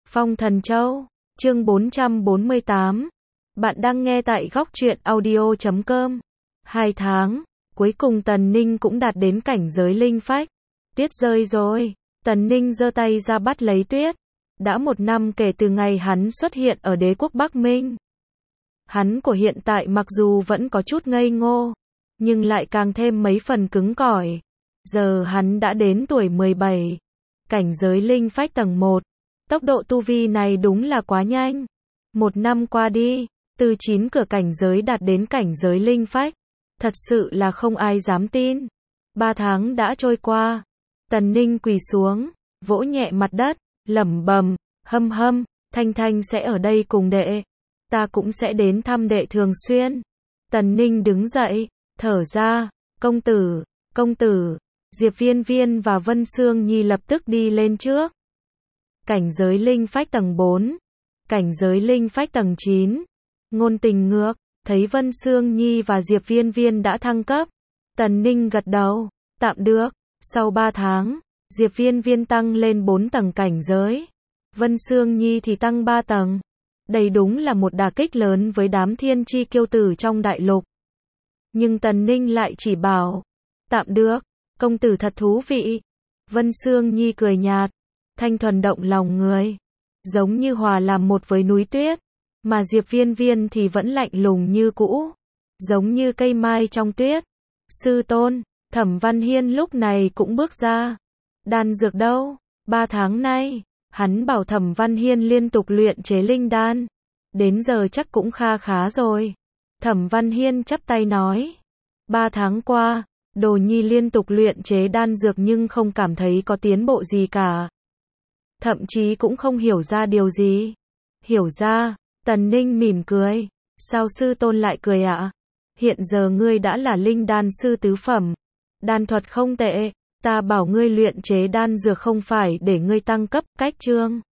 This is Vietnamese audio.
Phong Thần Châu, chương 448. Bạn đang nghe tại góc truyện audio.com. 2 tháng, cuối cùng Tần Ninh cũng đạt đến cảnh giới linh phách. Tuyết rơi rồi, Tần Ninh giơ tay ra bắt lấy tuyết. Đã 1 năm kể từ ngày hắn xuất hiện ở đế quốc Bắc Minh. Hắn của hiện tại mặc dù vẫn có chút ngây ngô, nhưng lại càng thêm mấy phần cứng cỏi. Giờ hắn đã đến tuổi 17, cảnh giới linh phách tầng 1. Tốc độ tu vi này đúng là quá nhanh. 1 năm qua đi, từ 9 cửa cảnh giới đạt đến cảnh giới linh phách. Thật sự là không ai dám tin. 3 tháng đã trôi qua. Tần Ninh quỳ xuống, vỗ nhẹ mặt đất, lẩm bẩm, hâm hâm, Thanh Thanh sẽ ở đây cùng đệ. Ta cũng sẽ đến thăm đệ thường xuyên. Tần Ninh đứng dậy, thở ra, công tử, Diệp Viên Viên và Vân Sương Nhi lập tức đi lên trước. Cảnh giới linh phách tầng 4, cảnh giới linh phách tầng 9. Ngôn Tình ngược, thấy Vân Sương Nhi và Diệp Viên Viên đã thăng cấp. Tần Ninh gật đầu, tạm được. Sau 3 tháng, Diệp Viên Viên tăng lên 4 tầng cảnh giới. Vân Sương Nhi thì tăng 3 tầng. Đây đúng là một đả kích lớn với đám thiên chi kiêu tử trong đại lục. Nhưng Tần Ninh lại chỉ bảo, tạm được, công tử thật thú vị. Vân Sương Nhi cười nhạt, thanh thuần động lòng người, giống như hòa làm một với núi tuyết. Mà Diệp Viên Viên thì vẫn lạnh lùng như cũ, giống như cây mai trong tuyết. Sư tôn, Thẩm Văn Hiên lúc này cũng bước ra. Đan dược đâu? 3 tháng nay, hắn bảo Thẩm Văn Hiên liên tục luyện chế linh đan. Đến giờ chắc cũng kha khá rồi. Thẩm Văn Hiên chắp tay nói. 3 tháng qua, Đồ Nhi liên tục luyện chế đan dược nhưng không cảm thấy có tiến bộ gì cả. Thậm chí cũng không hiểu ra điều gì. Hiểu ra, Tần Ninh mỉm cười. Sao sư tôn lại cười ạ? Hiện giờ ngươi đã là linh đan sư tứ phẩm. Đan thuật không tệ. Ta bảo ngươi luyện chế đan dược không phải để ngươi tăng cấp, cách chương.